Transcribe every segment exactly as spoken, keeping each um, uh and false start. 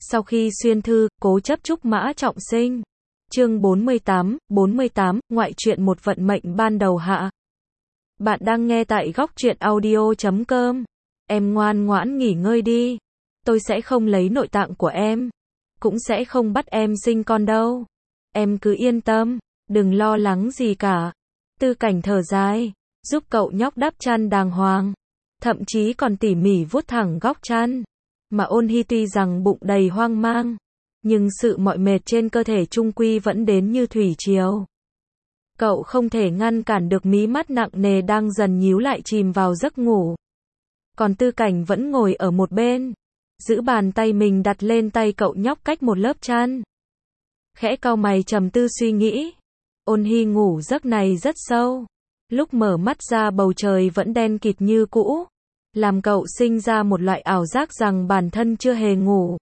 Sau khi xuyên thư, cố chấp trúc mã trọng sinh. Chương bốn mươi tám, bốn mươi tám, ngoại truyện một vận mệnh ban đầu hạ. Bạn đang nghe tại góc truyện audio chấm com. Em ngoan ngoãn nghỉ ngơi đi. Tôi sẽ không lấy nội tạng của em. Cũng sẽ không bắt em sinh con đâu. Em cứ yên tâm, đừng lo lắng gì cả. Tư Cảnh thở dài, giúp cậu nhóc đắp chăn đàng hoàng. Thậm chí còn tỉ mỉ vuốt thẳng góc chăn. Mà Ôn Hy tuy rằng bụng đầy hoang mang, nhưng sự mỏi mệt trên cơ thể chung quy vẫn đến như thủy triều. Cậu không thể ngăn cản được mí mắt nặng nề đang dần nhíu lại chìm vào giấc ngủ. Còn Tư Cảnh vẫn ngồi ở một bên, giữ bàn tay mình đặt lên tay cậu nhóc cách một lớp chăn. Khẽ cau mày trầm tư suy nghĩ. Ôn Hy ngủ giấc này rất sâu. Lúc mở mắt ra bầu trời vẫn đen kịt như cũ, làm cậu sinh ra một loại ảo giác rằng bản thân chưa hề ngủ.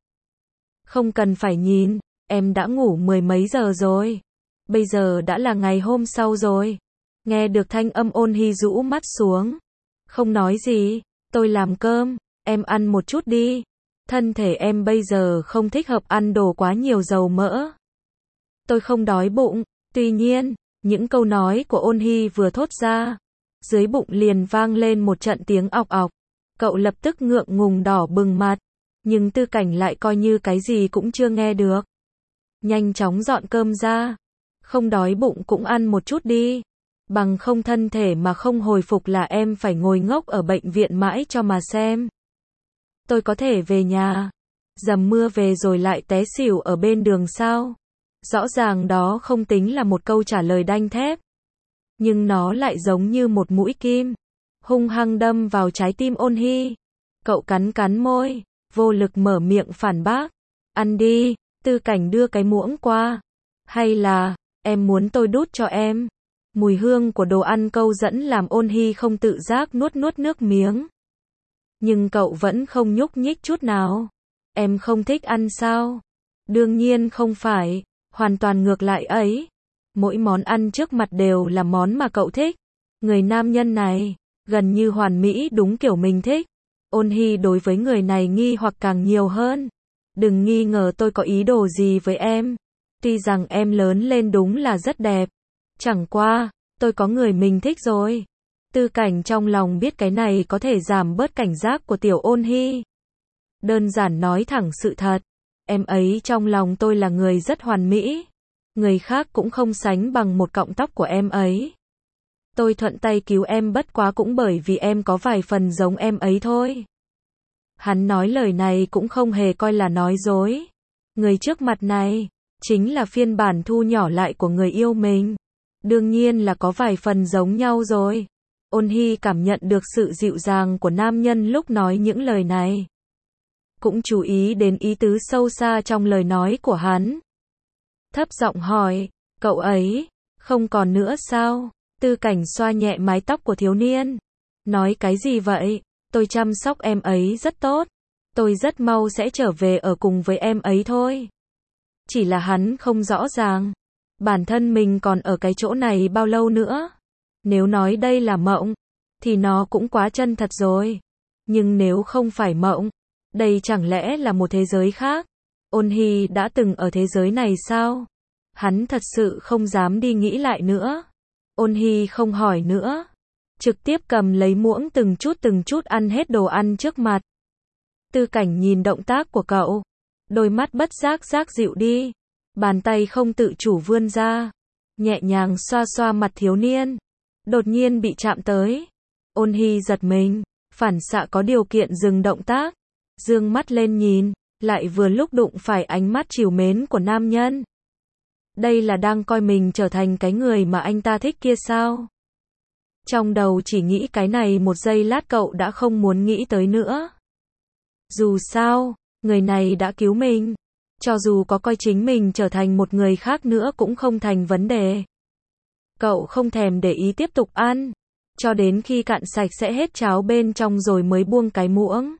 Không cần phải nhìn, em đã ngủ mười mấy giờ rồi. Bây giờ đã là ngày hôm sau rồi. Nghe được thanh âm Ôn Hy rũ mắt xuống. Không nói gì, tôi làm cơm, em ăn một chút đi. Thân thể em bây giờ không thích hợp ăn đồ quá nhiều dầu mỡ. Tôi không đói bụng. Tuy nhiên, những câu nói của Ôn Hy vừa thốt ra, dưới bụng liền vang lên một trận tiếng ọc ọc. Cậu lập tức ngượng ngùng đỏ bừng mặt, nhưng Tư Cảnh lại coi như cái gì cũng chưa nghe được. Nhanh chóng dọn cơm ra. Không đói bụng cũng ăn một chút đi. Bằng không thân thể mà không hồi phục là em phải ngồi ngốc ở bệnh viện mãi cho mà xem. Tôi có thể về nhà. Dầm mưa về rồi lại té xỉu ở bên đường sao? Rõ ràng đó không tính là một câu trả lời đanh thép. Nhưng nó lại giống như một mũi kim, hung hăng đâm vào trái tim Ôn Hy. Cậu cắn cắn môi, vô lực mở miệng phản bác. Ăn đi. Tư Cảnh đưa cái muỗng qua. Hay là, em muốn tôi đút cho em? Mùi hương của đồ ăn câu dẫn làm Ôn Hy không tự giác nuốt nuốt nước miếng. Nhưng cậu vẫn không nhúc nhích chút nào. Em không thích ăn sao? Đương nhiên không phải, hoàn toàn ngược lại ấy. Mỗi món ăn trước mặt đều là món mà cậu thích. Người nam nhân này, gần như hoàn mỹ đúng kiểu mình thích. Ôn Hy đối với người này nghi hoặc càng nhiều hơn. Đừng nghi ngờ tôi có ý đồ gì với em. Tuy rằng em lớn lên đúng là rất đẹp. Chẳng qua, tôi có người mình thích rồi. Tư Cảnh trong lòng biết cái này có thể giảm bớt cảnh giác của tiểu Ôn Hy. Đơn giản nói thẳng sự thật. Em ấy trong lòng tôi là người rất hoàn mỹ. Người khác cũng không sánh bằng một cọng tóc của em ấy. Tôi thuận tay cứu em bất quá cũng bởi vì em có vài phần giống em ấy thôi. Hắn nói lời này cũng không hề coi là nói dối. Người trước mặt này, chính là phiên bản thu nhỏ lại của người yêu mình. Đương nhiên là có vài phần giống nhau rồi. Ôn Hy cảm nhận được sự dịu dàng của nam nhân lúc nói những lời này. Cũng chú ý đến ý tứ sâu xa trong lời nói của hắn. Thấp giọng hỏi, cậu ấy, không còn nữa sao? Tư Cảnh xoa nhẹ mái tóc của thiếu niên. Nói cái gì vậy? Tôi chăm sóc em ấy rất tốt. Tôi rất mau sẽ trở về ở cùng với em ấy thôi. Chỉ là hắn không rõ ràng. Bản thân mình còn ở cái chỗ này bao lâu nữa? Nếu nói đây là mộng, thì nó cũng quá chân thật rồi. Nhưng nếu không phải mộng, đây chẳng lẽ là một thế giới khác? Ôn Hy đã từng ở thế giới này sao? Hắn thật sự không dám đi nghĩ lại nữa. Ôn Hy không hỏi nữa. Trực tiếp cầm lấy muỗng từng chút từng chút ăn hết đồ ăn trước mặt. Tư Cảnh nhìn động tác của cậu. Đôi mắt bất giác giác dịu đi. Bàn tay không tự chủ vươn ra. Nhẹ nhàng xoa xoa mặt thiếu niên. Đột nhiên bị chạm tới. Ôn Hy giật mình. Phản xạ có điều kiện dừng động tác. Dương mắt lên nhìn. Lại vừa lúc đụng phải ánh mắt trìu mến của nam nhân. Đây là đang coi mình trở thành cái người mà anh ta thích kia sao? Trong đầu chỉ nghĩ cái này một giây lát cậu đã không muốn nghĩ tới nữa. Dù sao, người này đã cứu mình. Cho dù có coi chính mình trở thành một người khác nữa cũng không thành vấn đề. Cậu không thèm để ý tiếp tục ăn. Cho đến khi cạn sạch sẽ hết cháo bên trong rồi mới buông cái muỗng.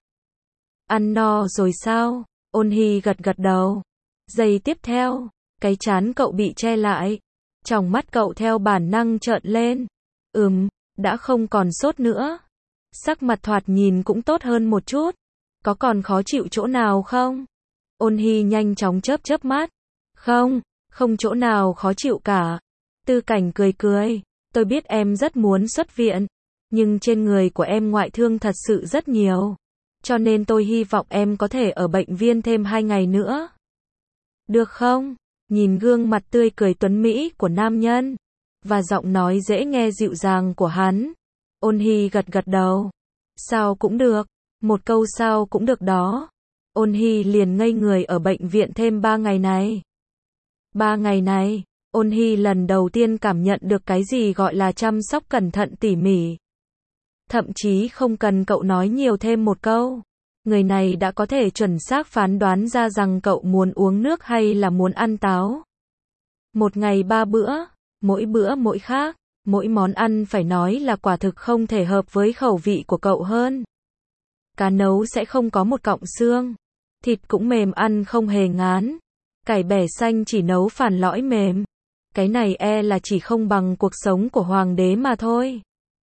Ăn no rồi sao? Ôn Hy gật gật đầu. Giây tiếp theo, cái trán cậu bị che lại. Tròng mắt cậu theo bản năng trợn lên. Ừm, đã không còn sốt nữa. Sắc mặt thoạt nhìn cũng tốt hơn một chút. Có còn khó chịu chỗ nào không? Ôn Hy nhanh chóng chớp chớp mắt. Không, không chỗ nào khó chịu cả. Tư Cảnh cười cười. Tôi biết em rất muốn xuất viện. Nhưng trên người của em ngoại thương thật sự rất nhiều. Cho nên tôi hy vọng em có thể ở bệnh viện thêm hai ngày nữa. Được không? Nhìn gương mặt tươi cười tuấn mỹ của nam nhân. Và giọng nói dễ nghe dịu dàng của hắn. Ôn Hy gật gật đầu. Sao cũng được. Một câu sao cũng được đó. Ôn Hy liền ngây người ở bệnh viện thêm ba ngày này. Ba ngày này, Ôn Hy lần đầu tiên cảm nhận được cái gì gọi là chăm sóc cẩn thận tỉ mỉ. Thậm chí không cần cậu nói nhiều thêm một câu. Người này đã có thể chuẩn xác phán đoán ra rằng cậu muốn uống nước hay là muốn ăn táo. Một ngày ba bữa, mỗi bữa mỗi khác, mỗi món ăn phải nói là quả thực không thể hợp với khẩu vị của cậu hơn. Cá nấu sẽ không có một cọng xương, thịt cũng mềm ăn không hề ngán, cải bẻ xanh chỉ nấu phản lõi mềm. Cái này e là chỉ không bằng cuộc sống của hoàng đế mà thôi.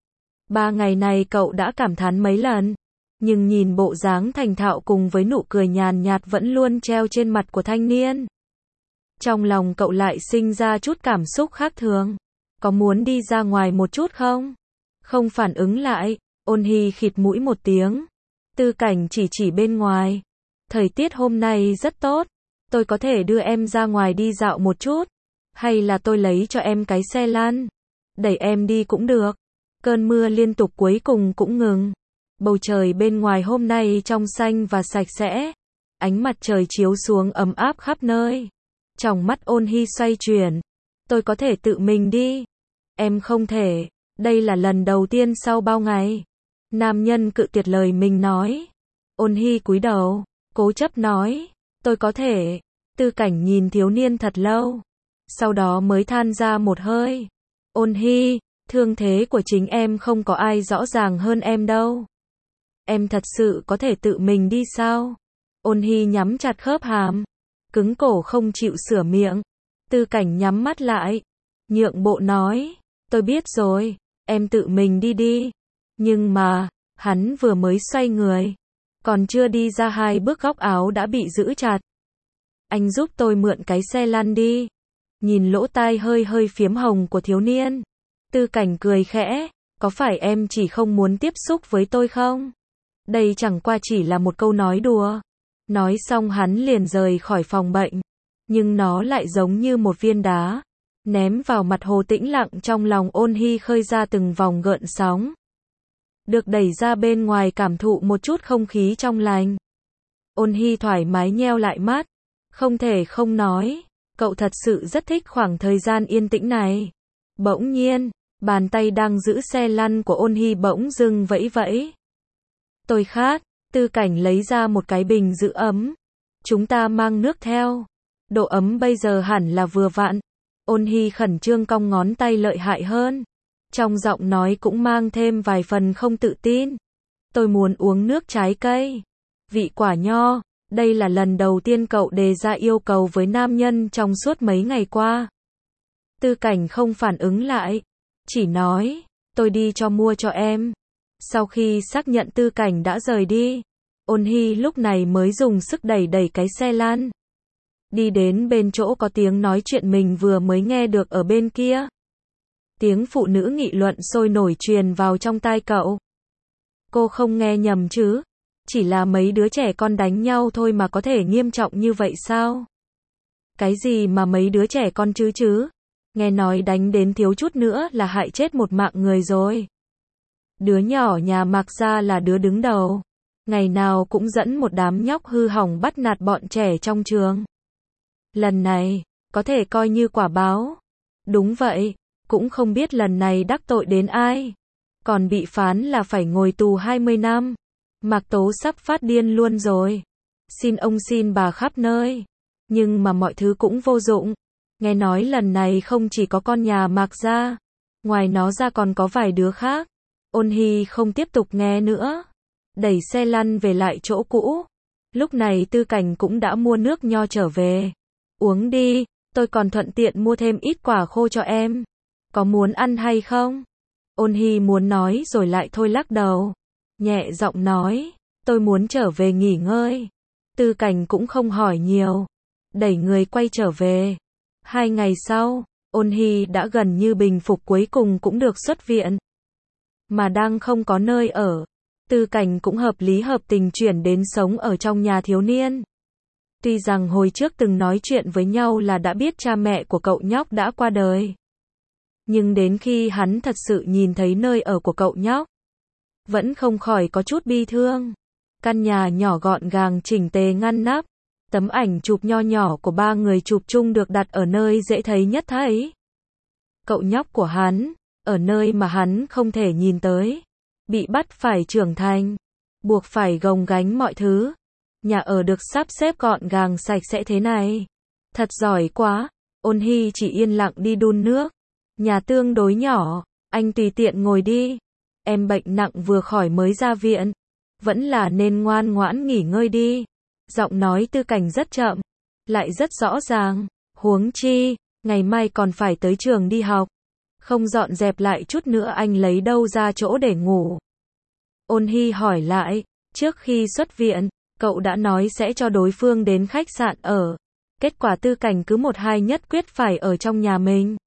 Ba ngày này cậu đã cảm thán mấy lần, nhưng nhìn bộ dáng thành thạo cùng với nụ cười nhàn nhạt vẫn luôn treo trên mặt của thanh niên. Trong lòng cậu lại sinh ra chút cảm xúc khác thường. Có muốn đi ra ngoài một chút không? Không phản ứng lại, Ôn Hy khịt mũi một tiếng. Tư Cảnh chỉ chỉ bên ngoài. Thời tiết hôm nay rất tốt. Tôi có thể đưa em ra ngoài đi dạo một chút. Hay là tôi lấy cho em cái xe lăn. Đẩy em đi cũng được. Cơn mưa liên tục cuối cùng cũng ngừng. Bầu trời bên ngoài hôm nay trong xanh và sạch sẽ. Ánh mặt trời chiếu xuống ấm áp khắp nơi. Trong mắt Ôn Hy xoay chuyển. Tôi có thể tự mình đi. Em không thể. Đây là lần đầu tiên sau bao ngày. Nam nhân cự tuyệt lời mình nói. Ôn Hy cúi đầu, cố chấp nói. Tôi có thể. Tư Cảnh nhìn thiếu niên thật lâu. Sau đó mới than ra một hơi. Ôn Hy, thương thế của chính em không có ai rõ ràng hơn em đâu. Em thật sự có thể tự mình đi sao? Ôn Hy nhắm chặt khớp hàm. Cứng cổ không chịu sửa miệng. Tư Cảnh nhắm mắt lại. Nhượng bộ nói. Tôi biết rồi, em tự mình đi đi. Nhưng mà, hắn vừa mới xoay người. Còn chưa đi ra hai bước góc áo đã bị giữ chặt. Anh giúp tôi mượn cái xe lăn đi. Nhìn lỗ tai hơi hơi phiếm hồng của thiếu niên. Tư Cảnh cười khẽ. Có phải em chỉ không muốn tiếp xúc với tôi không? Đây chẳng qua chỉ là một câu nói đùa. Nói xong hắn liền rời khỏi phòng bệnh. Nhưng nó lại giống như một viên đá. Ném vào mặt hồ tĩnh lặng trong lòng Ôn Hy khơi ra từng vòng gợn sóng. Được đẩy ra bên ngoài cảm thụ một chút không khí trong lành. Ôn Hy thoải mái nheo lại mắt. Không thể không nói. Cậu thật sự rất thích khoảng thời gian yên tĩnh này. Bỗng nhiên, bàn tay đang giữ xe lăn của Ôn Hy bỗng dưng vẫy vẫy. Tôi khát. Tư Cảnh lấy ra một cái bình giữ ấm. Chúng ta mang nước theo. Độ ấm bây giờ hẳn là vừa vặn. Ôn Hy khẩn trương cong ngón tay lợi hại hơn. Trong giọng nói cũng mang thêm vài phần không tự tin. Tôi muốn uống nước trái cây. Vị quả nho. Đây là lần đầu tiên cậu đề ra yêu cầu với nam nhân trong suốt mấy ngày qua. Tư Cảnh không phản ứng lại. Chỉ nói, tôi đi cho mua cho em. Sau khi xác nhận Tư Cảnh đã rời đi, Ôn Hy lúc này mới dùng sức đẩy đẩy cái xe lăn. Đi đến bên chỗ có tiếng nói chuyện mình vừa mới nghe được ở bên kia. Tiếng phụ nữ nghị luận sôi nổi truyền vào trong tai cậu. Cô không nghe nhầm chứ? Chỉ là mấy đứa trẻ con đánh nhau thôi mà có thể nghiêm trọng như vậy sao? Cái gì mà mấy đứa trẻ con chứ chứ? Nghe nói đánh đến thiếu chút nữa là hại chết một mạng người rồi. Đứa nhỏ nhà Mạc gia là đứa đứng đầu. Ngày nào cũng dẫn một đám nhóc hư hỏng bắt nạt bọn trẻ trong trường. Lần này, có thể coi như quả báo. Đúng vậy, cũng không biết lần này đắc tội đến ai. Còn bị phán là phải ngồi tù hai mươi năm. Mạc Tố sắp phát điên luôn rồi. Xin ông xin bà khắp nơi. Nhưng mà mọi thứ cũng vô dụng. Nghe nói lần này không chỉ có con nhà Mạc gia. Ngoài nó ra còn có vài đứa khác. Ôn Hy không tiếp tục nghe nữa. Đẩy xe lăn về lại chỗ cũ. Lúc này Tư Cảnh cũng đã mua nước nho trở về. Uống đi, tôi còn thuận tiện mua thêm ít quả khô cho em. Có muốn ăn hay không? Ôn Hy muốn nói rồi lại thôi lắc đầu. Nhẹ giọng nói, tôi muốn trở về nghỉ ngơi. Tư Cảnh cũng không hỏi nhiều, đẩy người quay trở về. Hai ngày sau, Ôn Hy đã gần như bình phục, cuối cùng cũng được xuất viện. Mà đang không có nơi ở, Tư Cảnh cũng hợp lý hợp tình chuyển đến sống ở trong nhà thiếu niên. Tuy rằng hồi trước từng nói chuyện với nhau là đã biết cha mẹ của cậu nhóc đã qua đời. Nhưng đến khi hắn thật sự nhìn thấy nơi ở của cậu nhóc, vẫn không khỏi có chút bi thương. Căn nhà nhỏ gọn gàng chỉnh tề ngăn nắp, tấm ảnh chụp nho nhỏ của ba người chụp chung được đặt ở nơi dễ thấy nhất thấy. Cậu nhóc của hắn, ở nơi mà hắn không thể nhìn tới, bị bắt phải trưởng thành, buộc phải gồng gánh mọi thứ. Nhà ở được sắp xếp gọn gàng sạch sẽ thế này. Thật giỏi quá. Ôn Hy chỉ yên lặng đi đun nước. Nhà tương đối nhỏ, anh tùy tiện ngồi đi. Em bệnh nặng vừa khỏi mới ra viện, vẫn là nên ngoan ngoãn nghỉ ngơi đi. Giọng nói Tư Cảnh rất chậm, lại rất rõ ràng. Huống chi, ngày mai còn phải tới trường đi học. Không dọn dẹp lại chút nữa anh lấy đâu ra chỗ để ngủ. Ôn Hy hỏi lại, trước khi xuất viện, cậu đã nói sẽ cho đối phương đến khách sạn ở. Kết quả Tư Cảnh cứ một hai nhất quyết phải ở trong nhà mình.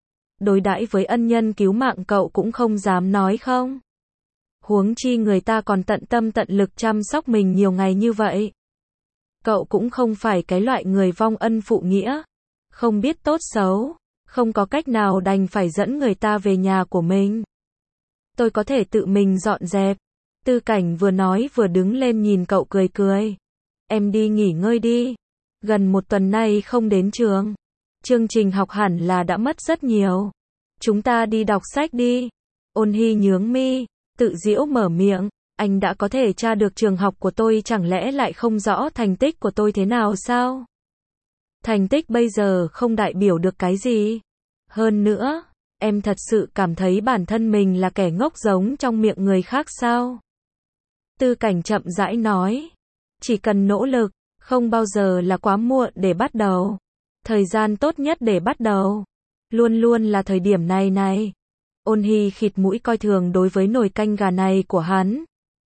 Đối đãi với ân nhân cứu mạng cậu cũng không dám nói không. Huống chi người ta còn tận tâm tận lực chăm sóc mình nhiều ngày như vậy. Cậu cũng không phải cái loại người vong ân phụ nghĩa, không biết tốt xấu, không có cách nào đành phải dẫn người ta về nhà của mình. Tôi có thể tự mình dọn dẹp. Tư Cảnh vừa nói vừa đứng lên nhìn cậu cười cười. Em đi nghỉ ngơi đi. Gần một tuần nay không đến trường. Chương trình học hẳn là đã mất rất nhiều. Chúng ta đi đọc sách đi. Ôn Hy nhướng mi, tự giễu mở miệng. Anh đã có thể tra được trường học của tôi, chẳng lẽ lại không rõ thành tích của tôi thế nào sao? Thành tích bây giờ không đại biểu được cái gì. Hơn nữa, em thật sự cảm thấy bản thân mình là kẻ ngốc giống trong miệng người khác sao? Tư Cảnh chậm rãi nói. Chỉ cần nỗ lực, không bao giờ là quá muộn để bắt đầu. Thời gian tốt nhất để bắt đầu, luôn luôn là thời điểm này này. Ôn Hy khịt mũi coi thường đối với nồi canh gà này của hắn.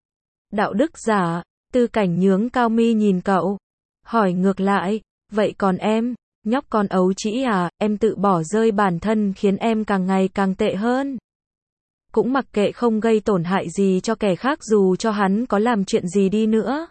Đạo đức giả. Tư Cảnh nhướng cao mi nhìn cậu. Hỏi ngược lại, vậy còn em, nhóc con ấu trĩ à, em tự bỏ rơi bản thân khiến em càng ngày càng tệ hơn. Cũng mặc kệ không gây tổn hại gì cho kẻ khác dù cho hắn có làm chuyện gì đi nữa.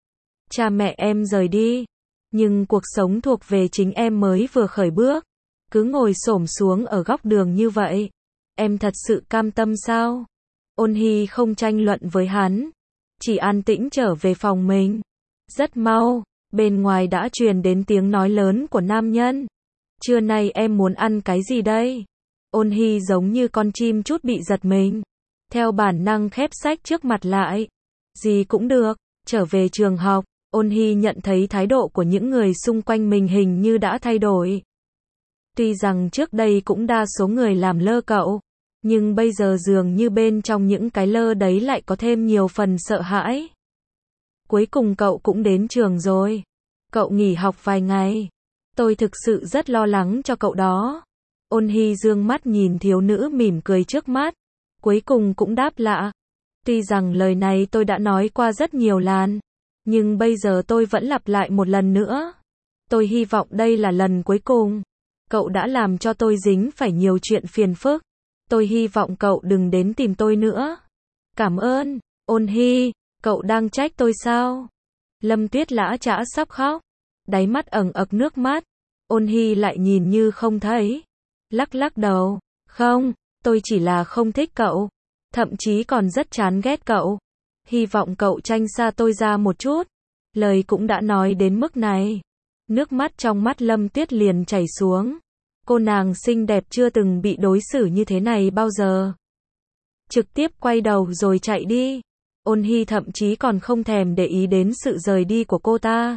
Cha mẹ em rời đi, nhưng cuộc sống thuộc về chính em mới vừa khởi bước. Cứ ngồi xổm xuống ở góc đường như vậy, em thật sự cam tâm sao? Ôn Hy không tranh luận với hắn, chỉ an tĩnh trở về phòng mình. Rất mau, bên ngoài đã truyền đến tiếng nói lớn của nam nhân. Trưa nay em muốn ăn cái gì đây? Ôn Hy giống như con chim chút bị giật mình. Theo bản năng khép sách trước mặt lại. Gì cũng được. Trở về trường học, Ôn Hy nhận thấy thái độ của những người xung quanh mình hình như đã thay đổi. Tuy rằng trước đây cũng đa số người làm lơ cậu, nhưng bây giờ dường như bên trong những cái lơ đấy lại có thêm nhiều phần sợ hãi. Cuối cùng cậu cũng đến trường rồi. Cậu nghỉ học vài ngày. Tôi thực sự rất lo lắng cho cậu đó. Ôn Hy dương mắt nhìn thiếu nữ mỉm cười trước mắt. Cuối cùng cũng đáp lạ. Tuy rằng lời này tôi đã nói qua rất nhiều lần, nhưng bây giờ tôi vẫn lặp lại một lần nữa. Tôi hy vọng đây là lần cuối cùng. Cậu đã làm cho tôi dính phải nhiều chuyện phiền phức. Tôi hy vọng cậu đừng đến tìm tôi nữa. Cảm ơn. Ôn Hy, cậu đang trách tôi sao? Lâm Tuyết lã chã sắp khóc, đáy mắt ẩn ực nước mắt. Ôn Hy lại nhìn như không thấy, lắc lắc đầu. Không, tôi chỉ là không thích cậu, thậm chí còn rất chán ghét cậu. Hy vọng cậu tránh xa tôi ra một chút. Lời cũng đã nói đến mức này. Nước mắt trong mắt Lâm Tuyết liền chảy xuống. Cô nàng xinh đẹp chưa từng bị đối xử như thế này bao giờ. Trực tiếp quay đầu rồi chạy đi. Ôn Hy thậm chí còn không thèm để ý đến sự rời đi của cô ta.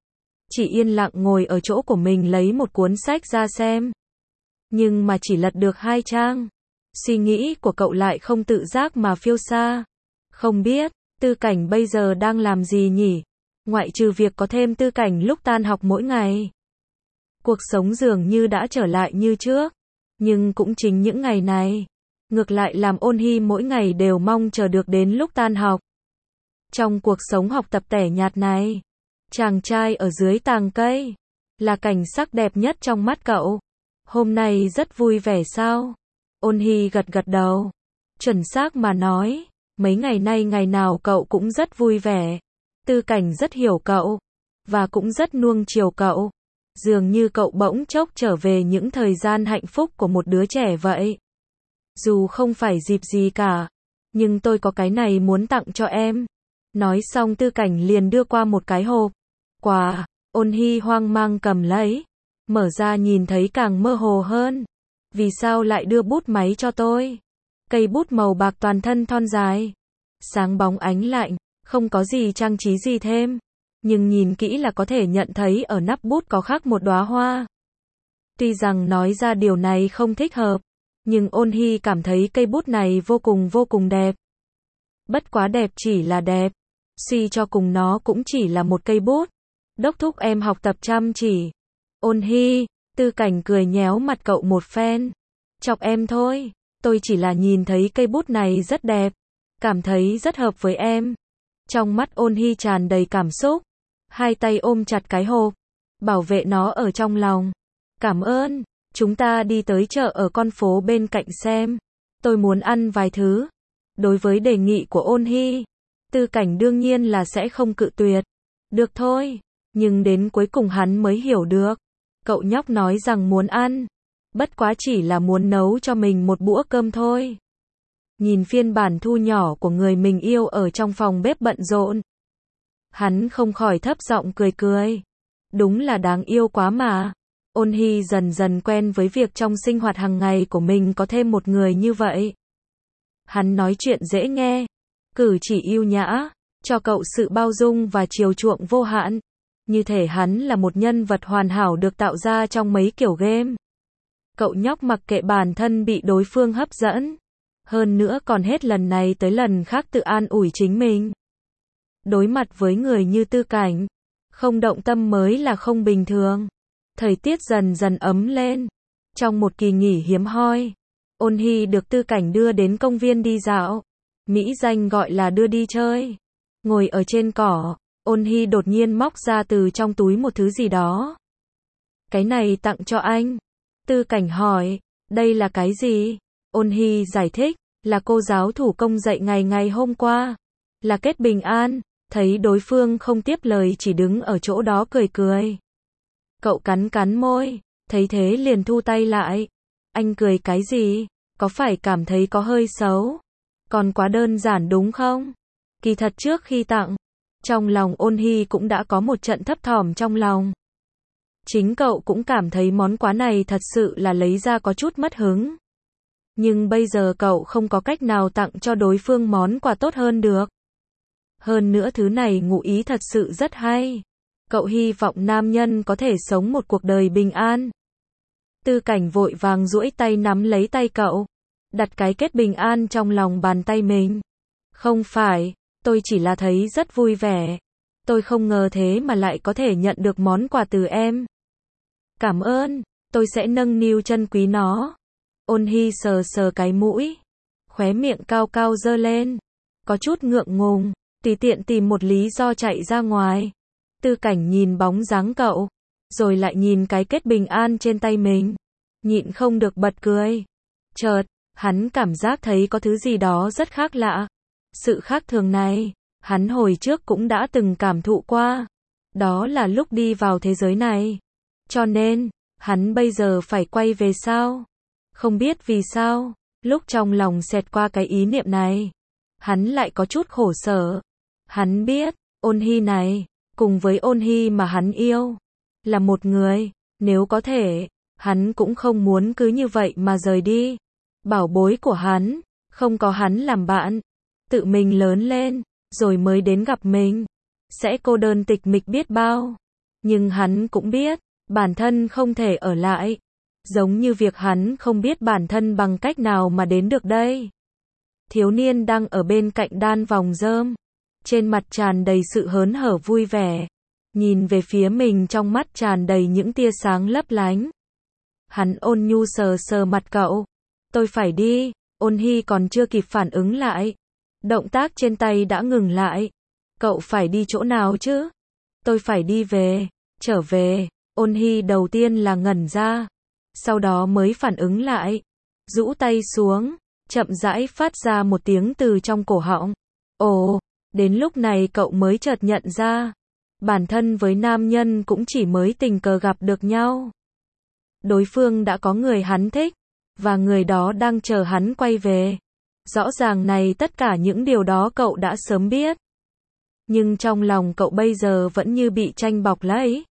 Chỉ yên lặng ngồi ở chỗ của mình lấy một cuốn sách ra xem. Nhưng mà chỉ lật được hai trang. Suy nghĩ của cậu lại không tự giác mà phiêu xa. Không biết, Tư Cảnh bây giờ đang làm gì nhỉ? Ngoại trừ việc có thêm Tư Cảnh lúc tan học mỗi ngày. Cuộc sống dường như đã trở lại như trước. Nhưng cũng chính những ngày này, ngược lại làm Ôn Hy mỗi ngày đều mong chờ được đến lúc tan học. Trong cuộc sống học tập tẻ nhạt này, Chàng trai ở dưới tàng cây, là cảnh sắc đẹp nhất trong mắt cậu. Hôm nay rất vui vẻ sao? Ôn Hy gật gật đầu. Chuẩn xác mà nói, mấy ngày nay ngày nào cậu cũng rất vui vẻ. Tư Cảnh rất hiểu cậu, và cũng rất nuông chiều cậu. Dường như cậu bỗng chốc trở về những thời gian hạnh phúc của một đứa trẻ vậy. Dù không phải dịp gì cả, nhưng tôi có cái này muốn tặng cho em. Nói xong Tư Cảnh liền đưa qua một cái hộp quà. Ôn Hy hoang mang cầm lấy, mở ra nhìn thấy càng mơ hồ hơn. Vì sao lại đưa bút máy cho tôi? Cây bút màu bạc toàn thân thon dài, sáng bóng ánh lạnh, không có gì trang trí gì thêm. Nhưng nhìn kỹ là có thể nhận thấy ở nắp bút có khắc một đóa hoa. Tuy rằng nói ra điều này không thích hợp, nhưng Ôn Hy cảm thấy cây bút này vô cùng vô cùng đẹp. Bất quá đẹp chỉ là đẹp, suy cho cùng nó cũng chỉ là một cây bút. Đốc thúc em học tập chăm chỉ. Ôn Hy, Tư Cảnh cười nhéo mặt cậu một phen. Chọc em thôi, tôi chỉ là nhìn thấy cây bút này rất đẹp, cảm thấy rất hợp với em. Trong mắt Ôn Hy tràn đầy cảm xúc, hai tay ôm chặt cái hộp, bảo vệ nó ở trong lòng. Cảm ơn, chúng ta đi tới chợ ở con phố bên cạnh xem. Tôi muốn ăn vài thứ. Đối với đề nghị của Ôn Hy, Tư Cảnh đương nhiên là sẽ không cự tuyệt. Được thôi, nhưng đến cuối cùng hắn mới hiểu được. Cậu nhóc nói rằng muốn ăn, bất quá chỉ là muốn nấu cho mình một bữa cơm thôi. Nhìn phiên bản thu nhỏ của người mình yêu ở trong phòng bếp bận rộn, hắn không khỏi thấp giọng cười cười. Đúng là đáng yêu quá mà. Ôn Hy dần dần quen với việc trong sinh hoạt hàng ngày của mình có thêm một người như vậy. Hắn nói chuyện dễ nghe, cử chỉ yêu nhã, cho cậu sự bao dung và chiều chuộng vô hạn. Như thể hắn là một nhân vật hoàn hảo được tạo ra trong mấy kiểu game. Cậu nhóc mặc kệ bản thân bị đối phương hấp dẫn. Hơn nữa còn hết lần này tới lần khác tự an ủi chính mình. Đối mặt với người như Tư Cảnh, không động tâm mới là không bình thường. Thời tiết dần dần ấm lên. Trong một kỳ nghỉ hiếm hoi, Ôn Hy được Tư Cảnh đưa đến công viên đi dạo. Mỹ danh gọi là đưa đi chơi. Ngồi ở trên cỏ, Ôn Hy đột nhiên móc ra từ trong túi một thứ gì đó. Cái này tặng cho anh. Tư Cảnh hỏi, đây là cái gì? Ôn Hy giải thích, là cô giáo thủ công dạy ngày ngày hôm qua. Là kết bình an. Thấy đối phương không tiếp lời chỉ đứng ở chỗ đó cười cười. Cậu cắn cắn môi, thấy thế liền thu tay lại. Anh cười cái gì? Có phải cảm thấy có hơi xấu? Còn quá đơn giản đúng không? Kỳ thật trước khi tặng, trong lòng Ôn Hy cũng đã có một trận thấp thỏm trong lòng. Chính cậu cũng cảm thấy món quà này thật sự là lấy ra có chút mất hứng. Nhưng bây giờ cậu không có cách nào tặng cho đối phương món quà tốt hơn được. Hơn nữa thứ này ngụ ý thật sự rất hay. Cậu hy vọng nam nhân có thể sống một cuộc đời bình an. Tư Cảnh vội vàng duỗi tay nắm lấy tay cậu, đặt cái kết bình an trong lòng bàn tay mình. Không phải, tôi chỉ là thấy rất vui vẻ. Tôi không ngờ thế mà lại có thể nhận được món quà từ em. Cảm ơn, tôi sẽ nâng niu trân quý nó. Ôn Hy sờ sờ cái mũi, khóe miệng cao cao giơ lên, có chút ngượng ngùng, tùy tiện tìm một lý do chạy ra ngoài. Tư Cảnh nhìn bóng dáng cậu, rồi lại nhìn cái kết bình an trên tay mình, nhịn không được bật cười. Chợt, hắn cảm giác thấy có thứ gì đó rất khác lạ. Sự khác thường này, hắn hồi trước cũng đã từng cảm thụ qua. Đó là lúc đi vào thế giới này. Cho nên, hắn bây giờ phải quay về sao? Không biết vì sao, lúc trong lòng xẹt qua cái ý niệm này, hắn lại có chút khổ sở. Hắn biết, Ôn Hy này, cùng với Ôn Hy mà hắn yêu, là một người, nếu có thể, hắn cũng không muốn cứ như vậy mà rời đi. Bảo bối của hắn, không có hắn làm bạn, tự mình lớn lên, rồi mới đến gặp mình, sẽ cô đơn tịch mịch biết bao. Nhưng hắn cũng biết, bản thân không thể ở lại. Giống như việc hắn không biết bản thân bằng cách nào mà đến được đây. Thiếu niên đang ở bên cạnh đan vòng rơm, trên mặt tràn đầy sự hớn hở vui vẻ, nhìn về phía mình trong mắt tràn đầy những tia sáng lấp lánh. Hắn ôn nhu sờ sờ mặt cậu. Tôi phải đi. Ôn Hy còn chưa kịp phản ứng lại, động tác trên tay đã ngừng lại. Cậu phải đi chỗ nào chứ? tôi phải đi về, trở về. Ôn Hy đầu tiên là ngẩn ra, sau đó mới phản ứng lại, rũ tay xuống, chậm rãi phát ra một tiếng từ trong cổ họng. Ồ, đến lúc này cậu mới chợt nhận ra, bản thân với nam nhân cũng chỉ mới tình cờ gặp được nhau. Đối phương đã có người hắn thích, và người đó đang chờ hắn quay về. Rõ ràng này tất cả những điều đó cậu đã sớm biết. Nhưng trong lòng cậu bây giờ vẫn như bị tranh bọc lấy.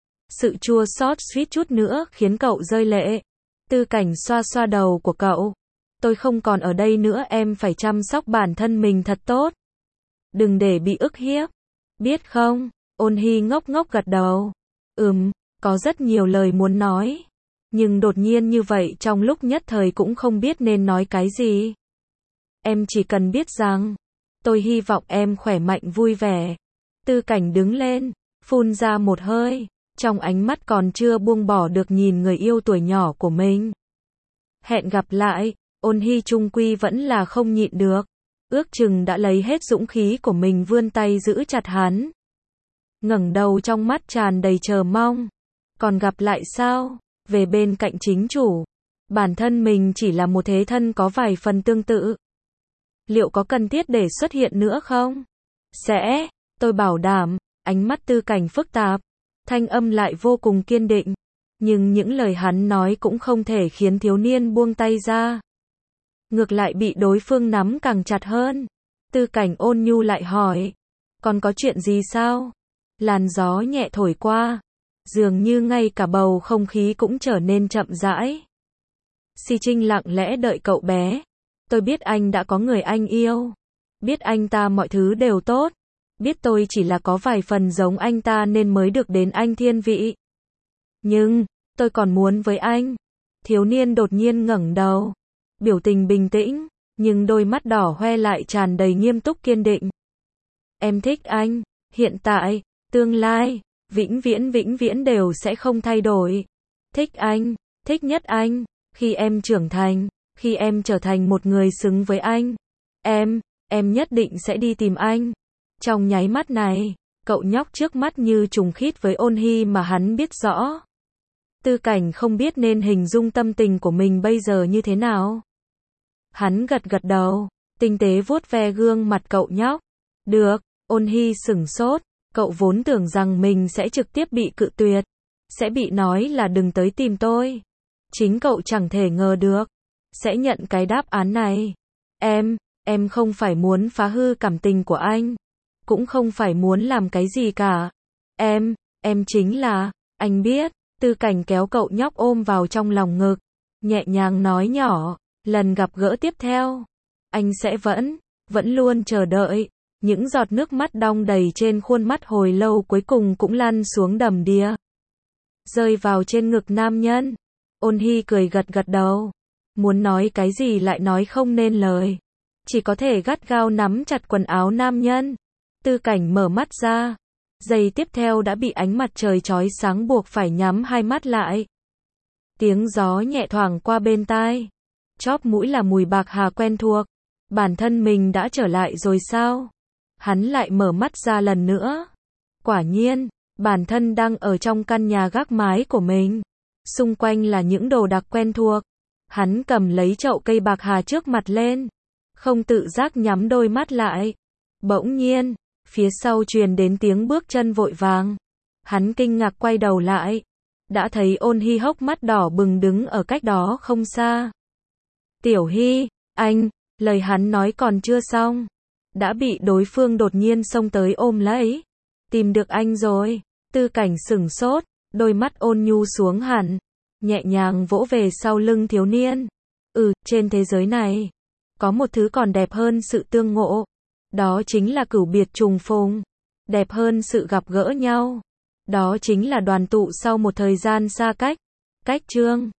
Sự chua xót suýt chút nữa khiến cậu rơi lệ. Tư Cảnh xoa xoa đầu của cậu. Tôi không còn ở đây nữa, em phải chăm sóc bản thân mình thật tốt. Đừng để bị ức hiếp. Biết không? Ôn Hy ngốc ngốc gật đầu. Ừm, có rất nhiều lời muốn nói. Nhưng đột nhiên như vậy trong lúc nhất thời cũng không biết nên nói cái gì. Em chỉ cần biết rằng, tôi hy vọng em khỏe mạnh vui vẻ. Tư Cảnh đứng lên, phun ra một hơi, trong ánh mắt còn chưa buông bỏ được nhìn người yêu tuổi nhỏ của mình. Hẹn gặp lại. Ôn Hy chung quy vẫn là không nhịn được, ước chừng đã lấy hết dũng khí của mình vươn tay giữ chặt hắn. Ngẩng đầu trong mắt tràn đầy chờ mong. Còn gặp lại sao? Về bên cạnh chính chủ. Bản thân mình chỉ là một thế thân có vài phần tương tự. Liệu có cần thiết để xuất hiện nữa không? Sẽ, tôi bảo đảm. Ánh mắt Tư Cảnh phức tạp, thanh âm lại vô cùng kiên định. Nhưng những lời hắn nói cũng không thể khiến thiếu niên buông tay ra. Ngược lại bị đối phương nắm càng chặt hơn. Tư Cảnh ôn nhu lại hỏi. Còn có chuyện gì sao? Làn gió nhẹ thổi qua. Dường như ngay cả bầu không khí cũng trở nên chậm rãi. Si Trinh lặng lẽ đợi cậu bé. Tôi biết anh đã có người anh yêu. Biết anh ta mọi thứ đều tốt. Biết tôi chỉ là có vài phần giống anh ta nên mới được đến anh thiên vị. Nhưng, tôi còn muốn với anh. Thiếu niên đột nhiên ngẩng đầu. Biểu tình bình tĩnh, nhưng đôi mắt đỏ hoe lại tràn đầy nghiêm túc kiên định. Em thích anh, hiện tại, tương lai, vĩnh viễn vĩnh viễn đều sẽ không thay đổi. Thích anh, thích nhất anh, khi em trưởng thành, khi em trở thành một người xứng với anh. Em, em nhất định sẽ đi tìm anh. Trong nháy mắt này, cậu nhóc trước mắt như trùng khít với Ôn Hy mà hắn biết rõ. Tư Cảnh không biết nên hình dung tâm tình của mình bây giờ như thế nào. Hắn gật gật đầu, tinh tế vuốt ve gương mặt cậu nhóc. Được. Ôn Hy sửng sốt, cậu vốn tưởng rằng mình sẽ trực tiếp bị cự tuyệt, sẽ bị nói là đừng tới tìm tôi. Chính cậu chẳng thể ngờ được, sẽ nhận cái đáp án này. Em, em không phải muốn phá hư cảm tình của anh, cũng không phải muốn làm cái gì cả. Em, em chính là, anh biết. Tư Cảnh kéo cậu nhóc ôm vào trong lòng ngực, nhẹ nhàng nói nhỏ, lần gặp gỡ tiếp theo, anh sẽ vẫn, vẫn luôn chờ đợi. Những giọt nước mắt đong đầy trên khuôn mắt hồi lâu cuối cùng cũng lăn xuống đầm đìa, rơi vào trên ngực nam nhân. Ôn Hy cười gật gật đầu, muốn nói cái gì lại nói không nên lời, chỉ có thể gắt gao nắm chặt quần áo nam nhân. Tư Cảnh mở mắt ra, giây tiếp theo đã bị ánh mặt trời chói sáng buộc phải nhắm hai mắt lại. Tiếng gió nhẹ thoảng qua bên tai, chóp mũi là mùi bạc hà quen thuộc. Bản thân mình đã trở lại rồi sao? Hắn lại mở mắt ra lần nữa. Quả nhiên, bản thân đang ở trong căn nhà gác mái của mình. Xung quanh là những đồ đạc quen thuộc. Hắn cầm lấy chậu cây bạc hà trước mặt lên, không tự giác nhắm đôi mắt lại. Bỗng nhiên, phía sau truyền đến tiếng bước chân vội vàng. Hắn kinh ngạc quay đầu lại, đã thấy Ôn Hy hốc mắt đỏ bừng đứng ở cách đó không xa. Tiểu Hy, anh, lời hắn nói còn chưa xong, đã bị đối phương đột nhiên xông tới ôm lấy. Tìm được anh rồi. Tư Cảnh sửng sốt, đôi mắt ôn nhu xuống hẳn, nhẹ nhàng vỗ về sau lưng thiếu niên. Ừ, trên thế giới này, có một thứ còn đẹp hơn sự tương ngộ. Đó chính là cửu biệt trùng phùng. Đẹp hơn sự gặp gỡ nhau. Đó chính là đoàn tụ sau một thời gian xa cách. Cách chương